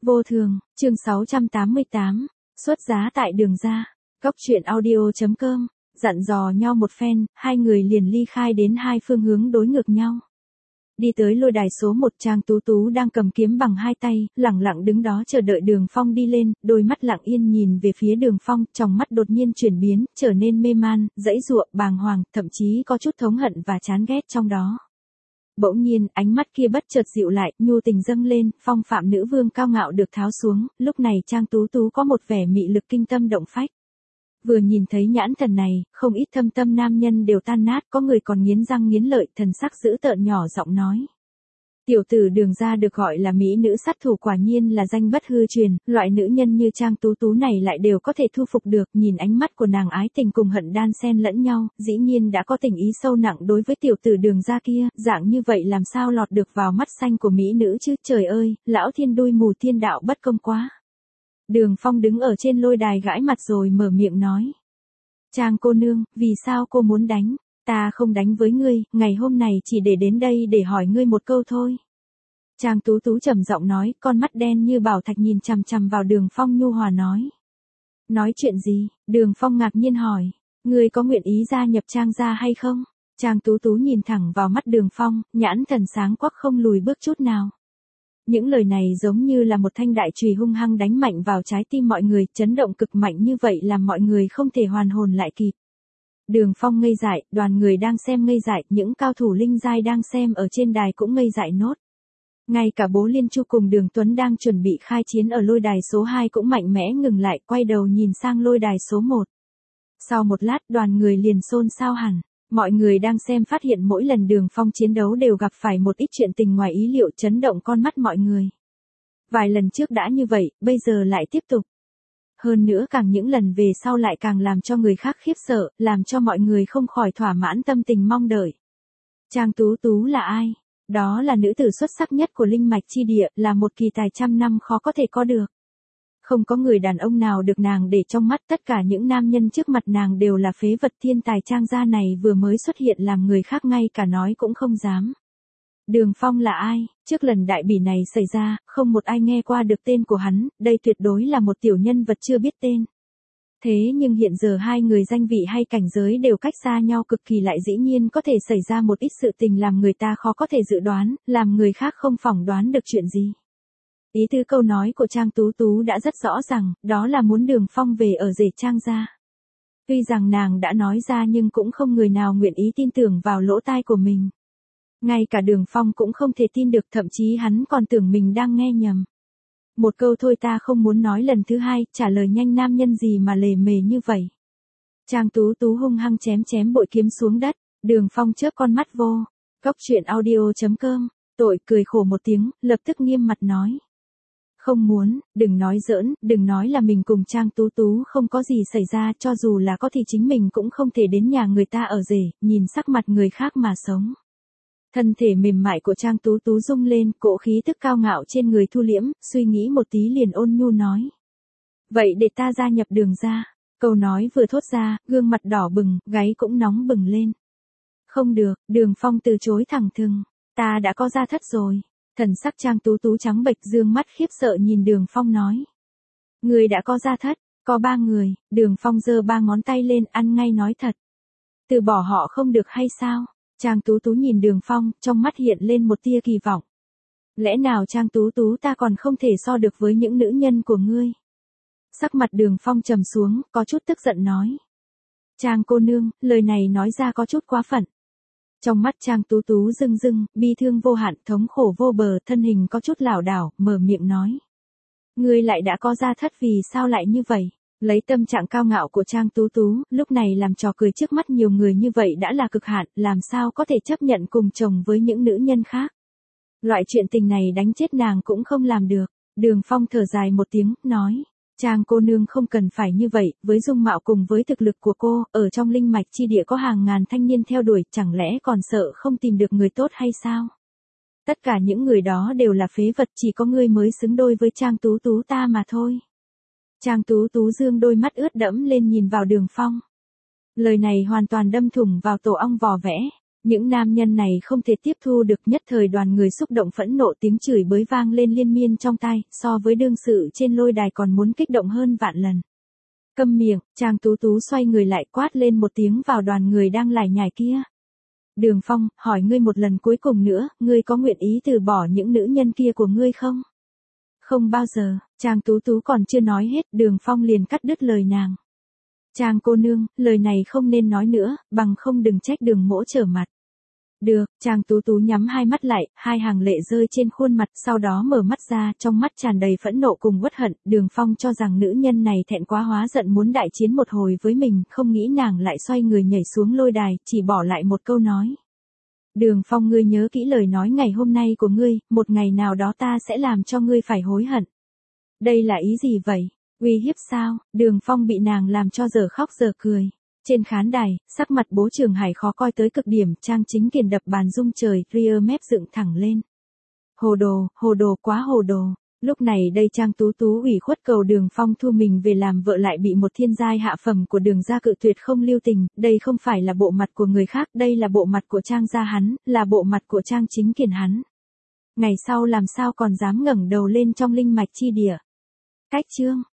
Vô thường, chương 688, xuất giá tại đường ra. Góc truyện audio.com, dặn dò nhau một phen, hai người liền ly khai đến hai phương hướng đối ngược nhau. Đi tới lôi đài số 1, Trang Tú Tú đang cầm kiếm bằng hai tay, lẳng lặng đứng đó chờ đợi Đường Phong đi lên, đôi mắt lặng yên nhìn về phía Đường Phong, trong mắt đột nhiên chuyển biến, trở nên mê man, giãy giụa, bàng hoàng, thậm chí có chút thống hận và chán ghét trong đó. Bỗng nhiên, ánh mắt kia bất chợt dịu lại, nhu tình dâng lên, phong phạm nữ vương cao ngạo được tháo xuống, lúc này Trang Tú Tú có một vẻ mị lực kinh tâm động phách. Vừa nhìn thấy nhãn thần này, không ít thâm tâm nam nhân đều tan nát, có người còn nghiến răng nghiến lợi, thần sắc dữ tợn nhỏ giọng nói. Tiểu tử Đường ra được gọi là mỹ nữ sát thủ, quả nhiên là danh bất hư truyền, loại nữ nhân như Trang Tú Tú này lại đều có thể thu phục được, nhìn ánh mắt của nàng ái tình cùng hận đan xen lẫn nhau, dĩ nhiên đã có tình ý sâu nặng đối với tiểu tử Đường ra kia, dạng như vậy làm sao lọt được vào mắt xanh của mỹ nữ chứ, trời ơi, lão thiên đuôi mù, thiên đạo bất công quá. Đường Phong đứng ở trên lôi đài gãi mặt rồi mở miệng nói. Trang cô nương, vì sao cô muốn đánh? Ta không đánh với ngươi, ngày hôm này chỉ để đến đây để hỏi ngươi một câu thôi. Trang Tú Tú trầm giọng nói, con mắt đen như bảo thạch nhìn chằm chằm vào Đường Phong nhu hòa nói. Nói chuyện gì? Đường Phong ngạc nhiên hỏi. Ngươi có nguyện ý gia nhập Trang gia hay không? Trang Tú Tú nhìn thẳng vào mắt Đường Phong, nhãn thần sáng quắc không lùi bước chút nào. Những lời này giống như là một thanh đại chùy hung hăng đánh mạnh vào trái tim mọi người, chấn động cực mạnh như vậy làm mọi người không thể hoàn hồn lại kịp. Đường Phong ngây dại, đoàn người đang xem ngây dại, những cao thủ linh giai đang xem ở trên đài cũng ngây dại nốt. Ngay cả Bố Liên Chu cùng Đường Tuấn đang chuẩn bị khai chiến ở lôi đài số 2 cũng mạnh mẽ ngừng lại, quay đầu nhìn sang lôi đài số 1. Sau một lát đoàn người liền xôn xao hẳn. Mọi người đang xem phát hiện mỗi lần Đường Phong chiến đấu đều gặp phải một ít chuyện tình ngoài ý liệu, chấn động con mắt mọi người. Vài lần trước đã như vậy, bây giờ lại tiếp tục. Hơn nữa càng những lần về sau lại càng làm cho người khác khiếp sợ, làm cho mọi người không khỏi thỏa mãn tâm tình mong đợi. Trang Tú Tú là ai? Đó là nữ tử xuất sắc nhất của linh mạch chi địa, là một kỳ tài trăm năm khó có thể có được. Không có người đàn ông nào được nàng để trong mắt, tất cả những nam nhân trước mặt nàng đều là phế vật. Thiên tài Trang gia này vừa mới xuất hiện làm người khác ngay cả nói cũng không dám. Đường Phong là ai? Trước lần đại bỉ này xảy ra, không một ai nghe qua được tên của hắn, đây tuyệt đối là một tiểu nhân vật chưa biết tên. Thế nhưng hiện giờ hai người danh vị hay cảnh giới đều cách xa nhau cực kỳ, lại dĩ nhiên có thể xảy ra một ít sự tình làm người ta khó có thể dự đoán, làm người khác không phỏng đoán được chuyện gì. Ý tứ câu nói của Trang Tú Tú đã rất rõ ràng, đó là muốn Đường Phong về ở rể Trang gia. Tuy rằng nàng đã nói ra nhưng cũng không người nào nguyện ý tin tưởng vào lỗ tai của mình. Ngay cả Đường Phong cũng không thể tin được, thậm chí hắn còn tưởng mình đang nghe nhầm. Một câu thôi ta không muốn nói lần thứ hai, trả lời nhanh, nam nhân gì mà lề mề như vậy. Trang Tú Tú hung hăng chém bội kiếm xuống đất, Đường Phong chớp con mắt vô. Góc truyện audio.com, tội cười khổ một tiếng, lập tức nghiêm mặt nói. Không muốn, đừng nói giỡn, đừng nói là mình cùng Trang Tú Tú không có gì xảy ra, cho dù là có thì chính mình cũng không thể đến nhà người ta ở rể, nhìn sắc mặt người khác mà sống. Thân thể mềm mại của Trang Tú Tú rung lên, cỗ khí tức cao ngạo trên người thu liễm, suy nghĩ một tí liền ôn nhu nói. Vậy để ta gia nhập Đường ra. Câu nói vừa thốt ra, gương mặt đỏ bừng, gáy cũng nóng bừng lên. Không được, Đường Phong từ chối thẳng thừng. Ta đã có gia thất rồi. Thần sắc Trang Tú Tú trắng bệch, dương mắt khiếp sợ nhìn Đường Phong nói. Người đã có gia thất, có 3 người, Đường Phong giơ 3 ngón tay lên, ăn ngay nói thật. Từ bỏ họ không được hay sao? Trang Tú Tú nhìn Đường Phong, trong mắt hiện lên một tia kỳ vọng. Lẽ nào Trang Tú Tú ta còn không thể so được với những nữ nhân của ngươi? Sắc mặt Đường Phong trầm xuống, có chút tức giận nói. Trang cô nương, lời này nói ra có chút quá phận. Trong mắt Trang Tú Tú rưng rưng, bi thương vô hạn, thống khổ vô bờ, thân hình có chút lảo đảo, mở miệng nói. Ngươi lại đã có gia thất, vì sao lại như vậy? Lấy tâm trạng cao ngạo của Trang Tú Tú, lúc này làm trò cười trước mắt nhiều người như vậy đã là cực hạn, làm sao có thể chấp nhận cùng chồng với những nữ nhân khác. Loại chuyện tình này đánh chết nàng cũng không làm được. Đường Phong thở dài một tiếng, nói. Trang cô nương không cần phải như vậy, với dung mạo cùng với thực lực của cô, ở trong linh mạch chi địa có hàng ngàn thanh niên theo đuổi, chẳng lẽ còn sợ không tìm được người tốt hay sao? Tất cả những người đó đều là phế vật, chỉ có ngươi mới xứng đôi với Trang Tú Tú ta mà thôi. Trang Tú Tú dương đôi mắt ướt đẫm lên nhìn vào Đường Phong. Lời này hoàn toàn đâm thủng vào tổ ong vò vẽ. Những nam nhân này không thể tiếp thu được, nhất thời đoàn người xúc động phẫn nộ, tiếng chửi bới vang lên liên miên trong tai, so với đương sự trên lôi đài còn muốn kích động hơn vạn lần. Câm miệng, Trang Tú Tú xoay người lại quát lên một tiếng vào đoàn người đang lải nhải kia. Đường Phong, hỏi ngươi một lần cuối cùng nữa, ngươi có nguyện ý từ bỏ những nữ nhân kia của ngươi không? Không bao giờ. Trang Tú Tú còn chưa nói hết, Đường Phong liền cắt đứt lời nàng. Trang cô nương, lời này không nên nói nữa, bằng không đừng trách Đường mỗ trở mặt. Được. Trang Tú Tú nhắm hai mắt lại, hai hàng lệ rơi trên khuôn mặt, sau đó mở mắt ra, trong mắt tràn đầy phẫn nộ cùng uất hận. Đường Phong cho rằng nữ nhân này thẹn quá hóa giận muốn đại chiến một hồi với mình, không nghĩ nàng lại xoay người nhảy xuống lôi đài, chỉ bỏ lại một câu nói. Đường Phong, ngươi nhớ kỹ lời nói ngày hôm nay của ngươi, một ngày nào đó ta sẽ làm cho ngươi phải hối hận. Đây là ý gì vậy? Uy hiếp sao? Đường Phong bị nàng làm cho giờ khóc giờ cười. Trên khán đài, sắc mặt Bố Trường Hải khó coi tới cực điểm, Trang Chính Kiền đập bàn rung trời, ria mép dựng thẳng lên. Hồ đồ quá hồ đồ. Lúc này đây Trang Tú Tú ủy khuất cầu Đường Phong thu mình về làm vợ, lại bị một thiên giai hạ phẩm của Đường gia cự tuyệt không lưu tình. Đây không phải là bộ mặt của người khác, đây là bộ mặt của Trang gia hắn, là bộ mặt của Trang Chính Kiền hắn. Ngày sau làm sao còn dám ngẩng đầu lên trong linh mạch chi địa. Cách chương